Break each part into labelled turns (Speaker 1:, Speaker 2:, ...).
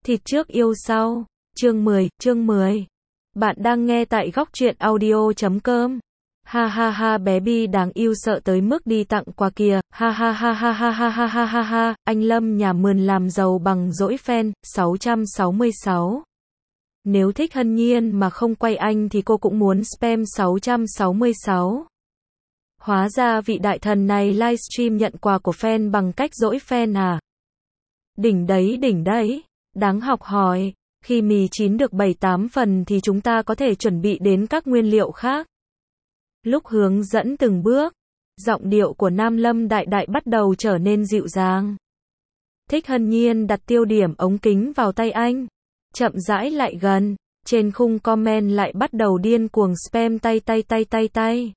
Speaker 1: Thịt trước yêu sau. Chương 10. Bạn đang nghe tại góc truyện audio.com. Ha ha ha, bé Bi đáng yêu sợ tới mức đi tặng quà kìa. Ha ha ha ha ha ha ha ha ha ha. Anh Lâm nhà mườn làm giàu bằng dỗi fan. 666. Nếu thích Hân Nhiên mà không quay anh thì cô cũng muốn spam 666. Hóa ra vị đại thần này livestream nhận quà của fan bằng cách dỗi fan à? Đỉnh đấy. Đáng học hỏi. Khi mì chín được 7-8 phần thì chúng ta có thể chuẩn bị đến các nguyên liệu khác. Lúc hướng dẫn từng bước, giọng điệu của Nam Lâm Đại Đại bắt đầu trở nên dịu dàng. Thích Hân Nhiên đặt tiêu điểm ống kính vào tay anh, chậm rãi lại gần, trên khung comment lại bắt đầu điên cuồng spam tay.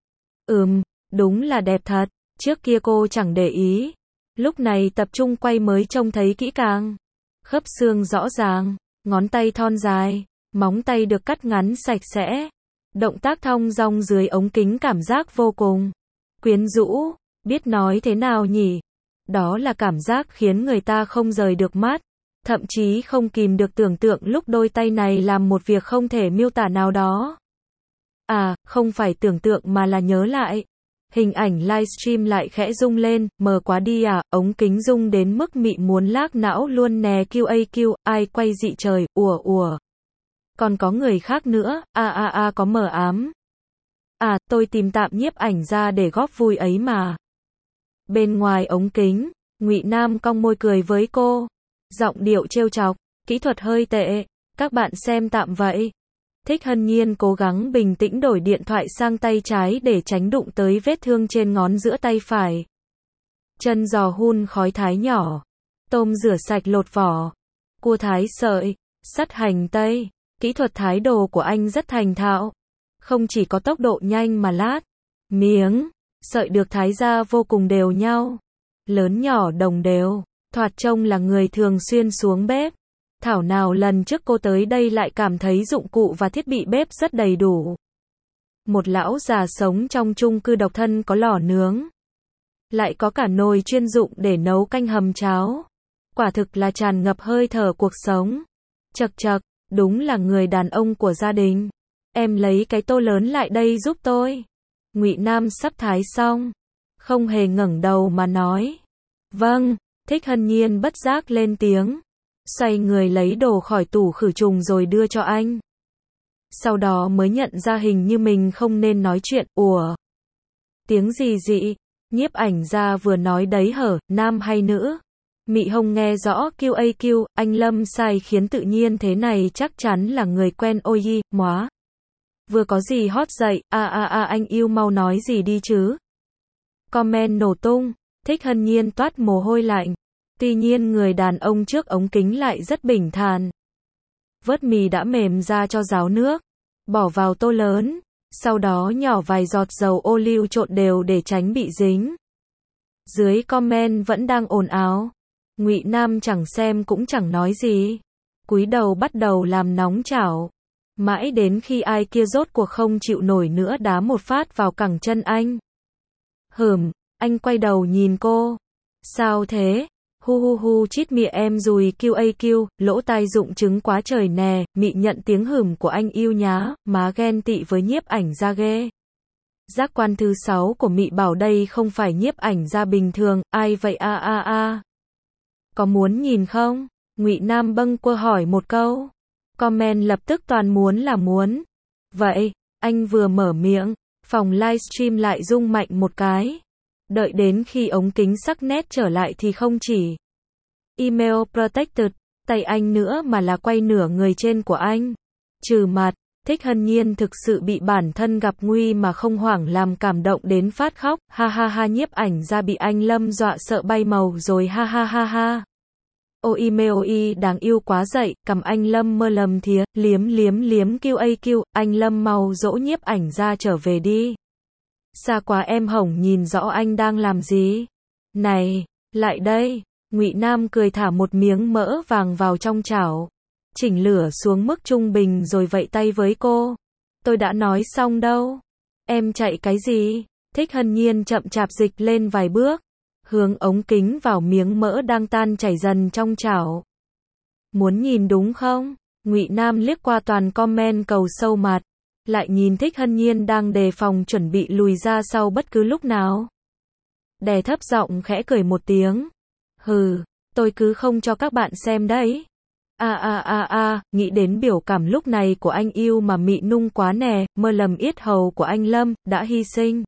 Speaker 1: Đúng là đẹp thật, trước kia cô chẳng để ý, lúc này tập trung quay mới trông thấy kỹ càng. Khớp xương rõ ràng, ngón tay thon dài, móng tay được cắt ngắn sạch sẽ. Động tác thong dong dưới ống kính cảm giác vô cùng quyến rũ, biết nói thế nào nhỉ? Đó là cảm giác khiến người ta không rời được mắt, thậm chí không kìm được tưởng tượng lúc đôi tay này làm một việc không thể miêu tả nào đó. À, không phải tưởng tượng mà là nhớ lại. Hình ảnh livestream lại khẽ rung lên, mờ quá đi à, ống kính rung đến mức mị muốn lác não luôn nè. QAQ, ai quay dị trời, ủa. Còn có người khác nữa, có mờ ám. À, tôi tìm tạm nhiếp ảnh ra để góp vui ấy mà. Bên ngoài ống kính, Ngụy Nam cong môi cười với cô. Giọng điệu trêu chọc, kỹ thuật hơi tệ, các bạn xem tạm vậy. Thích Hân Nhiên cố gắng bình tĩnh đổi điện thoại sang tay trái để tránh đụng tới vết thương trên ngón giữa tay phải. Chân giò hun khói thái nhỏ, tôm rửa sạch lột vỏ, cua thái sợi, sắt hành tây. Kỹ thuật thái đồ của anh rất thành thạo. Không chỉ có tốc độ nhanh mà lát, miếng, sợi được thái ra vô cùng đều nhau. Lớn nhỏ đồng đều, thoạt trông là người thường xuyên xuống bếp. Thảo nào lần trước cô tới đây lại cảm thấy dụng cụ và thiết bị bếp rất đầy đủ. Một lão già sống trong chung cư độc thân có lò nướng. Lại có cả nồi chuyên dụng để nấu canh hầm cháo. Quả thực là tràn ngập hơi thở cuộc sống. Chật, đúng là người đàn ông của gia đình. Em lấy cái tô lớn lại đây giúp tôi. Ngụy Nam sắp thái xong, không hề ngẩng đầu mà nói. Vâng, Thích Hân Nhiên bất giác lên tiếng. Xoay người lấy đồ khỏi tủ khử trùng rồi đưa cho anh. Sau đó mới nhận ra hình như mình không nên nói chuyện. Ủa? Tiếng gì dị? Nhiếp ảnh gia vừa nói đấy hở, nam hay nữ? Mị Hồng nghe rõ. QAQ, anh Lâm sai khiến tự nhiên thế này chắc chắn là người quen. Ôi móa. Vừa có gì hot dậy, anh yêu mau nói gì đi chứ. Comment nổ tung, Thích Hân Nhiên toát mồ hôi lạnh. Tuy nhiên người đàn ông trước ống kính lại rất bình thản. Vớt mì đã mềm ra cho ráo nước, bỏ vào tô lớn, sau đó nhỏ vài giọt dầu ô liu trộn đều để tránh bị dính. Dưới comment vẫn đang ồn ào. Ngụy Nam chẳng xem cũng chẳng nói gì, cúi đầu bắt đầu làm nóng chảo. Mãi đến khi ai kia rốt cuộc không chịu nổi nữa đá một phát vào cẳng chân anh. Anh quay đầu nhìn cô. Sao thế? Hu chít mịa em dùi. QAQ, lỗ tai dụng chứng quá trời nè. Mị nhận tiếng của anh yêu nhá, má ghen tị với nhiếp ảnh gia ghê. Giác quan thứ 6 của Mị bảo đây không phải nhiếp ảnh gia bình thường. Ai vậy? Có muốn nhìn không? Ngụy Nam bâng quơ hỏi một câu. Comment lập tức toàn muốn là muốn. Vậy, anh vừa mở miệng, phòng livestream lại rung mạnh một cái. Đợi đến khi ống kính sắc nét trở lại thì không chỉ email protected tay anh nữa mà là quay nửa người trên của anh. Trừ mặt, Thích Hân Nhiên thực sự bị bản thân gặp nguy mà không hoảng làm cảm động đến phát khóc. Ha, nhiếp ảnh ra bị anh Lâm dọa sợ bay màu rồi. Ha. Ôi đáng yêu quá dậy, cầm anh Lâm mơ lầm thía, liếm. QAQ, anh Lâm mau dỗ nhiếp ảnh ra trở về đi. Xa quá em hổng nhìn rõ anh đang làm gì. Này, lại đây. Ngụy Nam cười thả một miếng mỡ vàng vào trong chảo. Chỉnh lửa xuống mức trung bình rồi vẫy tay với cô. Tôi đã nói xong đâu. Em chạy cái gì? Thích Hân Nhiên chậm chạp dịch lên vài bước, hướng ống kính vào miếng mỡ đang tan chảy dần trong chảo. Muốn nhìn đúng không? Ngụy Nam liếc qua toàn comment cầu sâu mặt, lại nhìn Thích Hân Nhiên đang đề phòng chuẩn bị lùi ra sau bất cứ lúc nào. Đè thấp giọng khẽ cười một tiếng. Hừ, tôi cứ không cho các bạn xem đấy. Nghĩ đến biểu cảm lúc này của anh yêu mà mị nung quá nè, mơ lầm yết hầu của anh Lâm, đã hy sinh.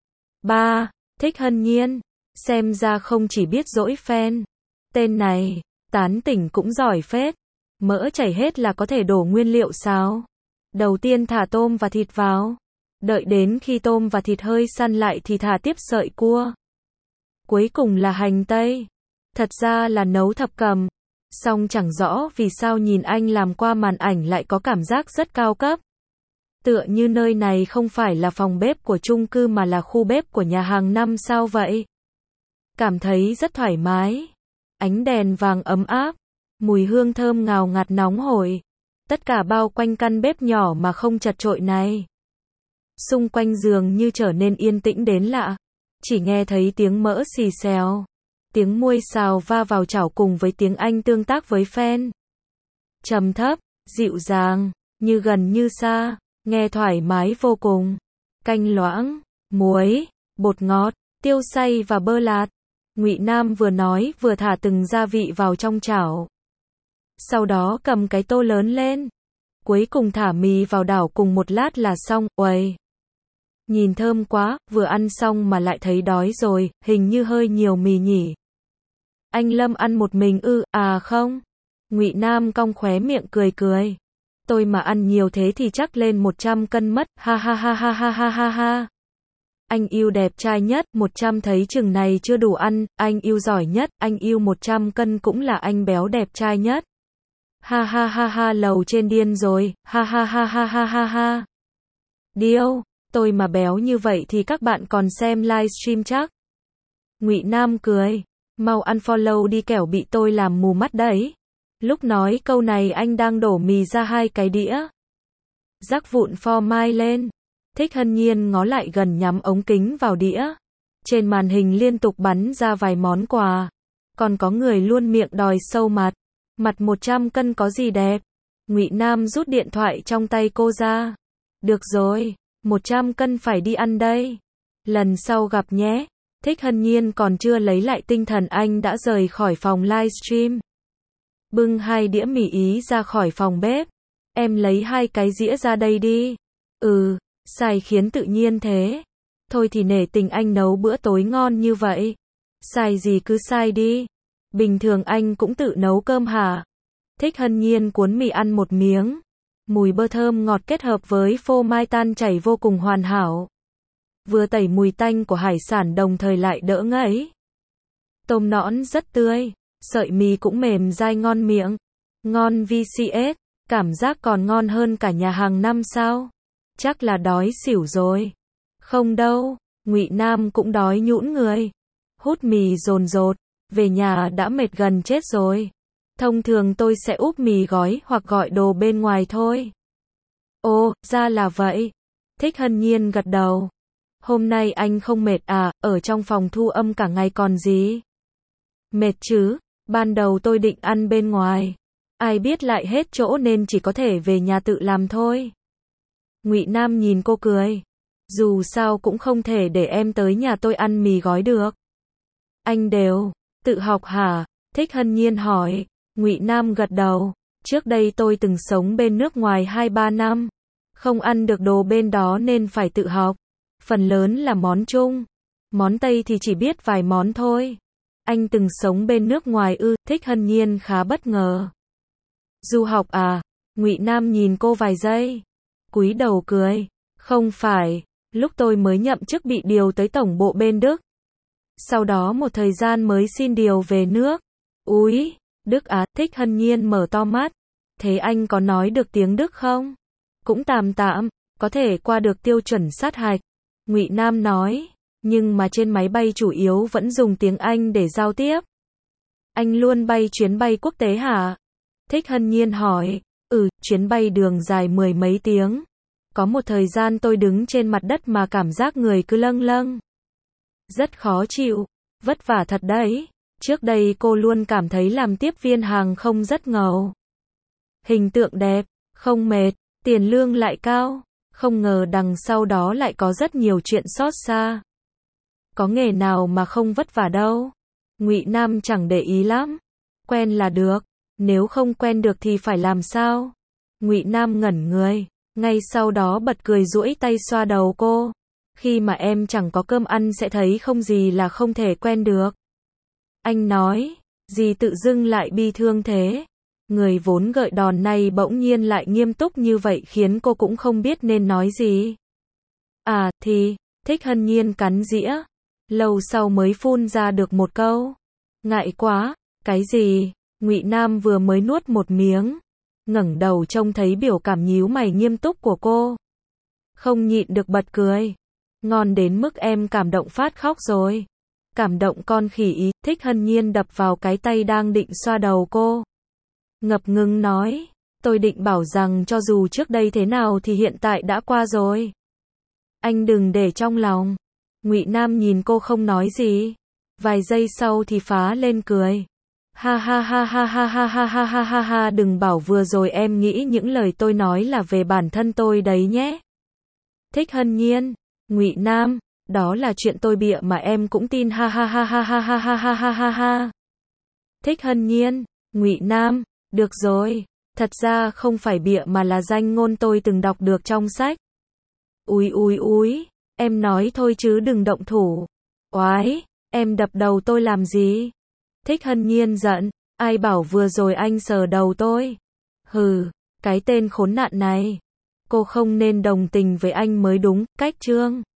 Speaker 1: 3. Thích Hân Nhiên. Xem ra không chỉ biết dỗi fan. Tên này, tán tỉnh cũng giỏi phết. Mỡ chảy hết là có thể đổ nguyên liệu sao? Đầu tiên thả tôm và thịt vào. Đợi đến khi tôm và thịt hơi săn lại thì thả tiếp sợi cua. Cuối cùng là hành tây. Thật ra là nấu thập cẩm. Song chẳng rõ vì sao nhìn anh làm qua màn ảnh lại có cảm giác rất cao cấp. Tựa như nơi này không phải là phòng bếp của chung cư mà là khu bếp của nhà hàng năm sao vậy? Cảm thấy rất thoải mái. Ánh đèn vàng ấm áp. Mùi hương thơm ngào ngạt nóng hổi. Tất cả bao quanh căn bếp nhỏ mà không chật chội này. Xung quanh giường như trở nên yên tĩnh đến lạ. Chỉ nghe thấy tiếng mỡ xì xèo. Tiếng muôi xào va vào chảo cùng với tiếng anh tương tác với fan. Trầm thấp, dịu dàng, như gần như xa, nghe thoải mái vô cùng. Canh loãng, muối, bột ngọt, tiêu xay và bơ lạt. Ngụy Nam vừa nói vừa thả từng gia vị vào trong chảo. Sau đó cầm cái tô lớn lên. Cuối cùng thả mì vào đảo cùng một lát là xong. Uầy, nhìn thơm quá, vừa ăn xong mà lại thấy đói rồi, hình như hơi nhiều mì nhỉ. Anh Lâm ăn một mình ư? À không. Ngụy Nam cong khóe miệng cười cười. Tôi mà ăn nhiều thế thì chắc lên 100 cân mất, ha ha ha ha ha ha ha ha. Anh yêu đẹp trai nhất, 100 thấy chừng này chưa đủ ăn, anh yêu giỏi nhất, anh yêu 100 cân cũng là anh béo đẹp trai nhất. Ha ha ha ha, lầu trên điên rồi, ha ha ha ha ha ha ha. Điêu, tôi mà béo như vậy thì các bạn còn xem livestream chắc. Ngụy Nam cười, mau unfollow đi kẻo bị tôi làm mù mắt đấy. Lúc nói câu này anh đang đổ mì ra 2 cái đĩa. Rắc vụn phô mai lên. Thích Hân Nhiên ngó lại gần nhắm ống kính vào đĩa. Trên màn hình liên tục bắn ra vài món quà. Còn có người luôn miệng đòi sâu mặt. Mặt 100 cân có gì đẹp. Ngụy Nam rút điện thoại trong tay cô ra. Được rồi, 100 cân phải đi ăn đây. Lần sau gặp nhé. Thích Hân Nhiên còn chưa lấy lại tinh thần anh đã rời khỏi phòng livestream. Bưng 2 đĩa mì Ý ra khỏi phòng bếp. Em lấy 2 cái dĩa ra đây đi. Sai khiến tự nhiên thế. Thôi thì nể tình anh nấu bữa tối ngon như vậy. Sai gì cứ sai đi. Bình thường anh cũng tự nấu cơm hả? Thích Hân Nhiên cuốn mì ăn một miếng. Mùi bơ thơm ngọt kết hợp với phô mai tan chảy vô cùng hoàn hảo. Vừa tẩy mùi tanh của hải sản đồng thời lại đỡ ngấy. Tôm nõn rất tươi. Sợi mì cũng mềm dai ngon miệng. Ngon VCS. Cảm giác còn ngon hơn cả nhà hàng năm sao? Chắc là đói xỉu rồi. Không đâu, Ngụy Nam cũng đói nhũn người. Hút mì dồn dột, về nhà đã mệt gần chết rồi. Thông thường tôi sẽ úp mì gói hoặc gọi đồ bên ngoài thôi. Ồ, ra là vậy. Thích Hân Nhiên gật đầu. Hôm nay anh không mệt à, ở trong phòng thu âm cả ngày còn gì? Mệt chứ, ban đầu tôi định ăn bên ngoài. Ai biết lại hết chỗ nên chỉ có thể về nhà tự làm thôi. Ngụy Nam nhìn cô cười. Dù sao cũng không thể để em tới nhà tôi ăn mì gói được. Anh đều tự học hả? Thích Hân Nhiên hỏi. Ngụy Nam gật đầu. Trước đây tôi từng sống bên nước ngoài 2-3 năm. Không ăn được đồ bên đó nên phải tự học. Phần lớn là món Trung. Món Tây thì chỉ biết vài món thôi. Anh từng sống bên nước ngoài ư? Thích Hân Nhiên khá bất ngờ. Du học à? Ngụy Nam nhìn cô vài giây. Cúi đầu cười. Không phải, lúc tôi mới nhậm chức bị điều tới tổng bộ bên Đức. Sau đó một thời gian mới xin điều về nước. Úi, Đức á? Thích Hân Nhiên mở to mắt. Thế anh có nói được tiếng Đức không? Cũng tạm tạm, có thể qua được tiêu chuẩn sát hạch. Ngụy Nam nói, nhưng mà trên máy bay chủ yếu vẫn dùng tiếng Anh để giao tiếp. Anh luôn bay chuyến bay quốc tế hả? Thích Hân Nhiên hỏi. Chuyến bay đường dài 10 mấy tiếng. Có một thời gian tôi đứng trên mặt đất mà cảm giác người cứ lâng lâng. Rất khó chịu. Vất vả thật đấy. Trước đây cô luôn cảm thấy làm tiếp viên hàng không rất ngầu. Hình tượng đẹp, không mệt, tiền lương lại cao. Không ngờ đằng sau đó lại có rất nhiều chuyện xót xa. Có nghề nào mà không vất vả đâu. Ngụy Nam chẳng để ý lắm. Quen là được. Nếu không quen được thì phải làm sao? Ngụy Nam ngẩn người. Ngay sau đó bật cười duỗi tay xoa đầu cô. Khi mà em chẳng có cơm ăn sẽ thấy không gì là không thể quen được. Anh nói. Gì tự dưng lại bi thương thế? Người vốn gợi đòn này bỗng nhiên lại nghiêm túc như vậy khiến cô cũng không biết nên nói gì. À, thì, Thích Hân Nhiên cắn dĩa. Lâu sau mới phun ra được một câu. Ngại quá. Cái gì? Ngụy Nam vừa mới nuốt một miếng. Ngẩng đầu trông thấy biểu cảm nhíu mày nghiêm túc của cô. Không nhịn được bật cười. Ngon đến mức em cảm động phát khóc rồi. Cảm động con khỉ ý. Thích Hân Nhiên đập vào cái tay đang định xoa đầu cô. Ngập ngừng nói. Tôi định bảo rằng cho dù trước đây thế nào thì hiện tại đã qua rồi. Anh đừng để trong lòng. Ngụy Nam nhìn cô không nói gì. Vài giây sau thì phá lên cười. Ha ha ha ha ha ha ha ha ha ha ha, đừng bảo vừa rồi em nghĩ những lời tôi nói là về bản thân tôi đấy nhé. Thích Hân Nhiên, Ngụy Nam, đó là chuyện tôi bịa mà em cũng tin, ha ha ha ha ha ha ha ha ha ha ha. Thích Hân Nhiên, Ngụy Nam, được rồi, thật ra không phải bịa mà là danh ngôn tôi từng đọc được trong sách. Úi úi úi, em nói thôi chứ đừng động thủ. Oái, em đập đầu tôi làm gì? Thích Hân Nhiên giận, ai bảo vừa rồi anh sờ đầu tôi? Hừ, cái tên khốn nạn này. Cô không nên đồng tình với anh mới đúng, cách Trương.